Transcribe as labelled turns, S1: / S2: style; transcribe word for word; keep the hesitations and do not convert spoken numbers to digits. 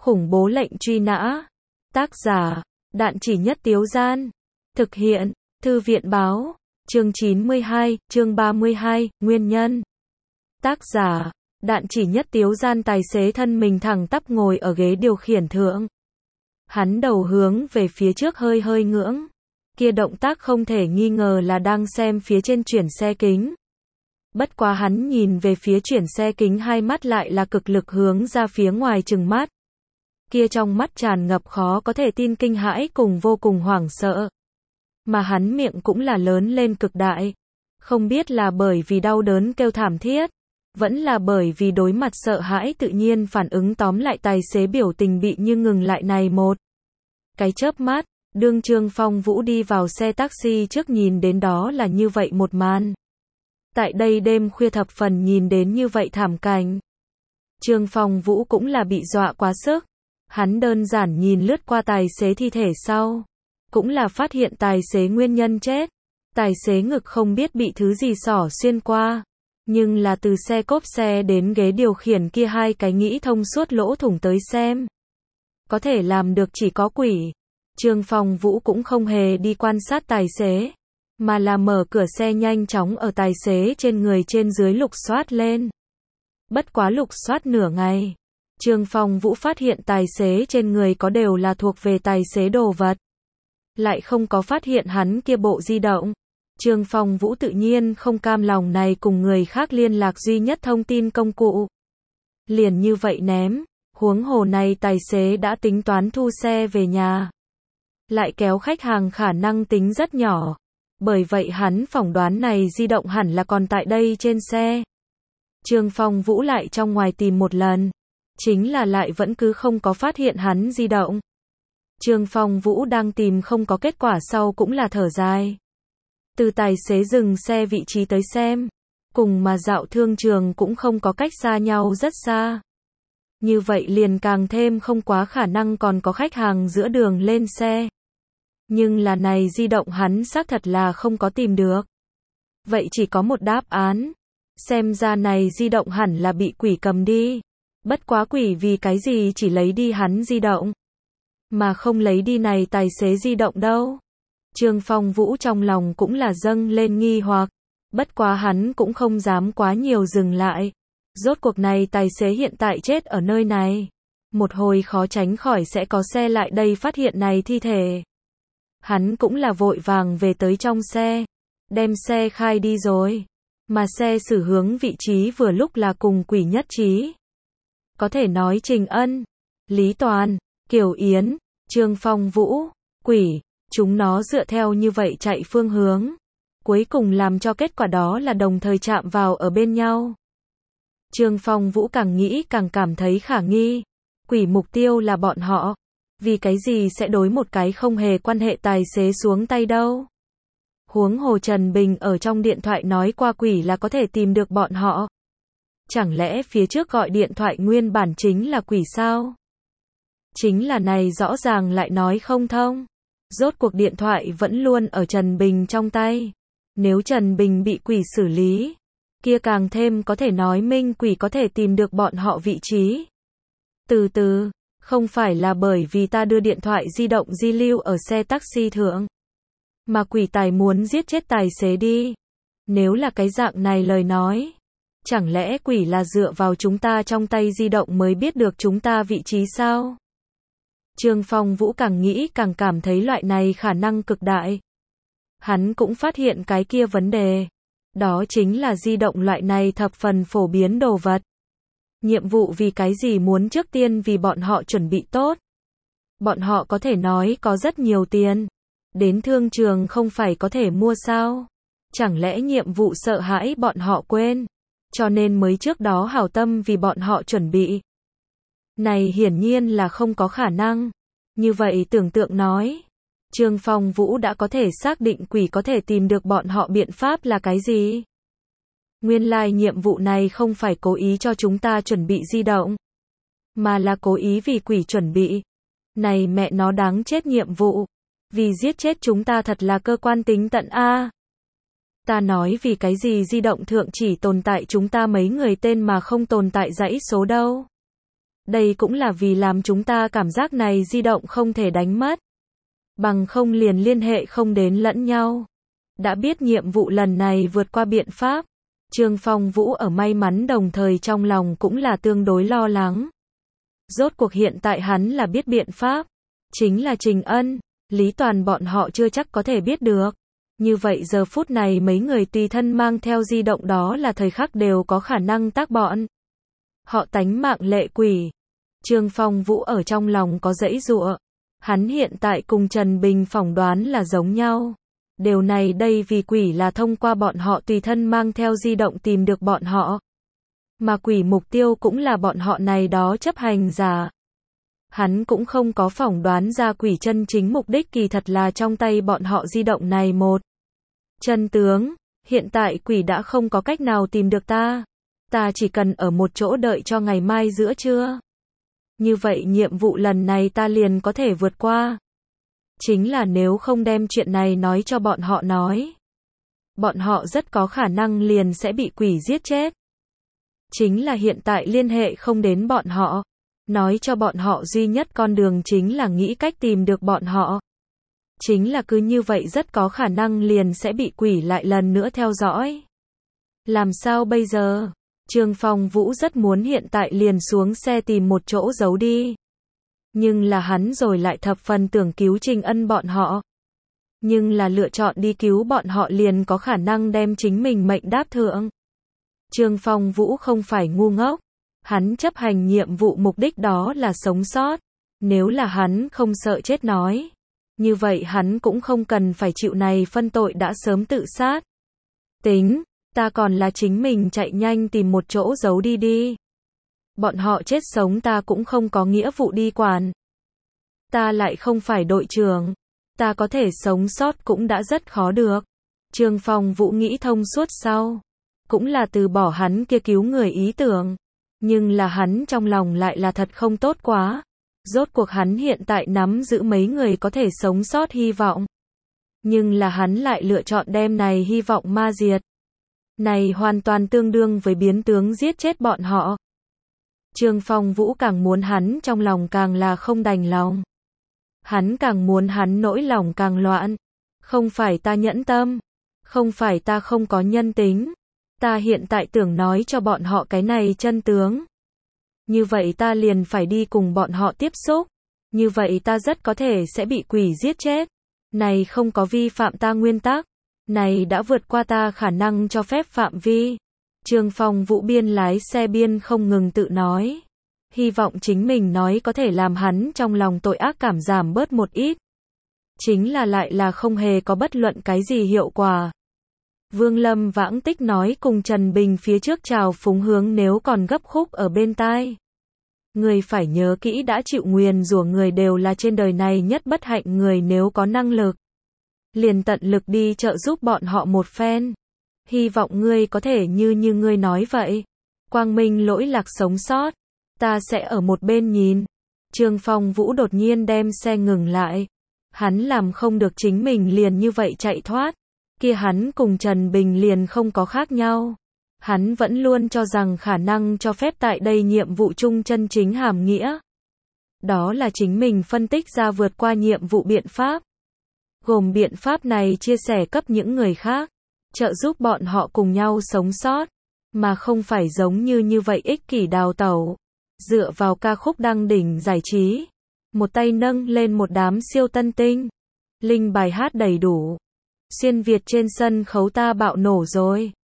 S1: Khủng bố lệnh truy nã. Tác giả, Đạn Chỉ Nhất Tiếu Gian. Thực hiện, Thư viện báo. Chương chín mươi hai, chương ba mươi hai, nguyên nhân. Tác giả, Đạn Chỉ Nhất Tiếu Gian. Tài xế thân mình thẳng tắp ngồi ở ghế điều khiển thượng. Hắn đầu hướng về phía trước hơi hơi ngưỡng. Kia động tác không thể nghi ngờ là đang xem phía trên chuyển xe kính. Bất quá hắn nhìn về phía chuyển xe kính, hai mắt lại là cực lực hướng ra phía ngoài trừng mắt. Kia trong mắt tràn ngập khó có thể tin kinh hãi cùng vô cùng hoảng sợ. Mà hắn miệng cũng là lớn lên cực đại. Không biết là bởi vì đau đớn kêu thảm thiết, vẫn là bởi vì đối mặt sợ hãi tự nhiên phản ứng, tóm lại tài xế biểu tình bị như ngừng lại này một cái chớp mắt. Đương Trương Phong Vũ đi vào xe taxi trước nhìn đến đó là như vậy một màn. Tại đây đêm khuya thập phần nhìn đến như vậy thảm cảnh, Trương Phong Vũ cũng là bị dọa quá sức. Hắn đơn giản nhìn lướt qua tài xế thi thể sau, cũng là phát hiện tài xế nguyên nhân chết. Tài xế ngực không biết bị thứ gì xỏ xuyên qua, nhưng là từ xe cốp xe đến ghế điều khiển kia hai cái nghĩ thông suốt lỗ thủng tới xem. Có thể làm được chỉ có quỷ. Trương Phong Vũ cũng không hề đi quan sát tài xế, mà là mở cửa xe nhanh chóng ở tài xế trên người trên dưới lục soát lên. Bất quá lục soát nửa ngày, Trương Phong Vũ phát hiện tài xế trên người có đều là thuộc về tài xế đồ vật, lại không có phát hiện hắn kia bộ di động. Trương Phong Vũ tự nhiên không cam lòng này cùng người khác liên lạc duy nhất thông tin công cụ liền như vậy ném. Huống hồ này tài xế đã tính toán thu xe về nhà, lại kéo khách hàng khả năng tính rất nhỏ. Bởi vậy hắn phỏng đoán này di động hẳn là còn tại đây trên xe. Trương Phong Vũ lại trong ngoài tìm một lần, chính là lại vẫn cứ không có phát hiện hắn di động. Trương Phong Vũ đang tìm không có kết quả sau cũng là thở dài. Từ tài xế dừng xe vị trí tới xem, cùng mà dạo thương trường cũng không có cách xa nhau rất xa. Như vậy liền càng thêm không quá khả năng còn có khách hàng giữa đường lên xe. Nhưng là này di động hắn xác thật là không có tìm được. Vậy chỉ có một đáp án. Xem ra này di động hẳn là bị quỷ cầm đi. Bất quá quỷ vì cái gì chỉ lấy đi hắn di động, mà không lấy đi này tài xế di động đâu? Trương Phong Vũ trong lòng cũng là dâng lên nghi hoặc. Bất quá hắn cũng không dám quá nhiều dừng lại. Rốt cuộc này tài xế hiện tại chết ở nơi này, một hồi khó tránh khỏi sẽ có xe lại đây phát hiện này thi thể. Hắn cũng là vội vàng về tới trong xe, đem xe khai đi rồi. Mà xe xử hướng vị trí vừa lúc là cùng quỷ nhất trí. Có thể nói Trình Ân, Lý Toàn, Kiều Yến, Trương Phong Vũ, quỷ, chúng nó dựa theo như vậy chạy phương hướng, cuối cùng làm cho kết quả đó là đồng thời chạm vào ở bên nhau. Trương Phong Vũ càng nghĩ càng cảm thấy khả nghi. Quỷ mục tiêu là bọn họ, vì cái gì sẽ đối một cái không hề quan hệ tài xế xuống tay đâu? Huống hồ Trần Bình ở trong điện thoại nói qua quỷ là có thể tìm được bọn họ. Chẳng lẽ phía trước gọi điện thoại nguyên bản chính là quỷ sao? Chính là này rõ ràng lại nói không thông. Rốt cuộc điện thoại vẫn luôn ở Trần Bình trong tay. Nếu Trần Bình bị quỷ xử lý, kia càng thêm có thể nói minh quỷ có thể tìm được bọn họ vị trí. Từ từ, không phải là bởi vì ta đưa điện thoại di động di lưu ở xe taxi thượng, mà quỷ tài muốn giết chết tài xế đi. Nếu là cái dạng này lời nói, chẳng lẽ quỷ là dựa vào chúng ta trong tay di động mới biết được chúng ta vị trí sao? Trương Phong Vũ càng nghĩ càng cảm thấy loại này khả năng cực đại. Hắn cũng phát hiện cái kia vấn đề. Đó chính là di động loại này thập phần phổ biến đồ vật. Nhiệm vụ vì cái gì muốn trước tiên vì bọn họ chuẩn bị tốt. Bọn họ có thể nói có rất nhiều tiền. Đến thương trường không phải có thể mua sao? Chẳng lẽ nhiệm vụ sợ hãi bọn họ quên, cho nên mới trước đó hảo tâm vì bọn họ chuẩn bị? Này hiển nhiên là không có khả năng. Như vậy tưởng tượng nói, Trương Phong Vũ đã có thể xác định quỷ có thể tìm được bọn họ biện pháp là cái gì? Nguyên lai like nhiệm vụ này không phải cố ý cho chúng ta chuẩn bị di động, mà là cố ý vì quỷ chuẩn bị. Này mẹ nó đáng chết nhiệm vụ. Vì giết chết chúng ta thật là cơ quan tính tận a. Ta nói vì cái gì di động thượng chỉ tồn tại chúng ta mấy người tên mà không tồn tại dãy số đâu? Đây cũng là vì làm chúng ta cảm giác này di động không thể đánh mất. Bằng không liền liên hệ không đến lẫn nhau. Đã biết nhiệm vụ lần này vượt qua biện pháp. Trương Phong Vũ ở may mắn đồng thời trong lòng cũng là tương đối lo lắng. Rốt cuộc hiện tại hắn là biết biện pháp. Chính là Trình Ân, Lý Toàn bọn họ chưa chắc có thể biết được. Như vậy giờ phút này mấy người tùy thân mang theo di động đó là thời khắc đều có khả năng tác bọn. Họ tánh mạng lệ quỷ. Trương Phong Vũ ở trong lòng có giãy giụa. Hắn hiện tại cùng Trần Bình phỏng đoán là giống nhau. Điều này đây vì quỷ là thông qua bọn họ tùy thân mang theo di động tìm được bọn họ. Mà quỷ mục tiêu cũng là bọn họ này đó chấp hành giả. Hắn cũng không có phỏng đoán ra quỷ chân chính mục đích kỳ thật là trong tay bọn họ di động này một. Chân tướng, hiện tại quỷ đã không có cách nào tìm được ta. Ta chỉ cần ở một chỗ đợi cho ngày mai giữa trưa. Như vậy nhiệm vụ lần này ta liền có thể vượt qua. Chính là nếu không đem chuyện này nói cho bọn họ nói. Bọn họ rất có khả năng liền sẽ bị quỷ giết chết. Chính là hiện tại liên hệ không đến bọn họ. Nói cho bọn họ duy nhất con đường chính là nghĩ cách tìm được bọn họ. Chính là cứ như vậy rất có khả năng liền sẽ bị quỷ lại lần nữa theo dõi. Làm sao bây giờ? Trương Phong Vũ rất muốn hiện tại liền xuống xe tìm một chỗ giấu đi. Nhưng là hắn rồi lại thập phần tưởng cứu Trình Ân bọn họ. Nhưng là lựa chọn đi cứu bọn họ liền có khả năng đem chính mình mệnh đáp thượng. Trương Phong Vũ không phải ngu ngốc. Hắn chấp hành nhiệm vụ mục đích đó là sống sót. Nếu là hắn không sợ chết nói. Như vậy hắn cũng không cần phải chịu này phân tội đã sớm tự sát. Tính, ta còn là chính mình chạy nhanh tìm một chỗ giấu đi đi. Bọn họ chết sống ta cũng không có nghĩa vụ đi quản. Ta lại không phải đội trưởng. Ta có thể sống sót cũng đã rất khó được. Trương Phong Vũ nghĩ thông suốt sau. Cũng là từ bỏ hắn kia cứu người ý tưởng. Nhưng là hắn trong lòng lại là thật không tốt quá. Rốt cuộc hắn hiện tại nắm giữ mấy người có thể sống sót hy vọng. Nhưng là hắn lại lựa chọn đem này hy vọng ma diệt. Này hoàn toàn tương đương với biến tướng giết chết bọn họ. Trương Phong Vũ càng muốn hắn trong lòng càng là không đành lòng. Hắn càng muốn hắn nỗi lòng càng loạn. Không phải ta nhẫn tâm. Không phải ta không có nhân tính. Ta hiện tại tưởng nói cho bọn họ cái này chân tướng. Như vậy ta liền phải đi cùng bọn họ tiếp xúc. Như vậy ta rất có thể sẽ bị quỷ giết chết. Này không có vi phạm ta nguyên tắc. Này đã vượt qua ta khả năng cho phép phạm vi. Trương Phong Vũ biên lái xe biên không ngừng tự nói. Hy vọng chính mình nói có thể làm hắn trong lòng tội ác cảm giảm bớt một ít. Chính là lại là không hề có bất luận cái gì hiệu quả. Vương Lâm vãng tích nói cùng Trần Bình phía trước chào phúng hướng nếu còn gấp khúc ở bên tai. Người phải nhớ kỹ đã chịu nguyền rủa người đều là trên đời này nhất bất hạnh người nếu có năng lực. Liền tận lực đi trợ giúp bọn họ một phen. Hy vọng ngươi có thể như như ngươi nói vậy. Quang minh lỗi lạc sống sót. Ta sẽ ở một bên nhìn. Trương Phong Vũ đột nhiên đem xe ngừng lại. Hắn làm không được chính mình liền như vậy chạy thoát. Kia hắn cùng Trần Bình liền không có khác nhau. Hắn vẫn luôn cho rằng khả năng cho phép tại đây nhiệm vụ chung chân chính hàm nghĩa. Đó là chính mình phân tích ra vượt qua nhiệm vụ biện pháp. Gồm biện pháp này chia sẻ cấp những người khác. Trợ giúp bọn họ cùng nhau sống sót. Mà không phải giống như như vậy ích kỷ đào tẩu. Dựa vào ca khúc đăng đỉnh giải trí. Một tay nâng lên một đám siêu tân tinh. Linh bài hát đầy đủ. Xuyên Việt trên sân khấu ta bạo nổ rồi.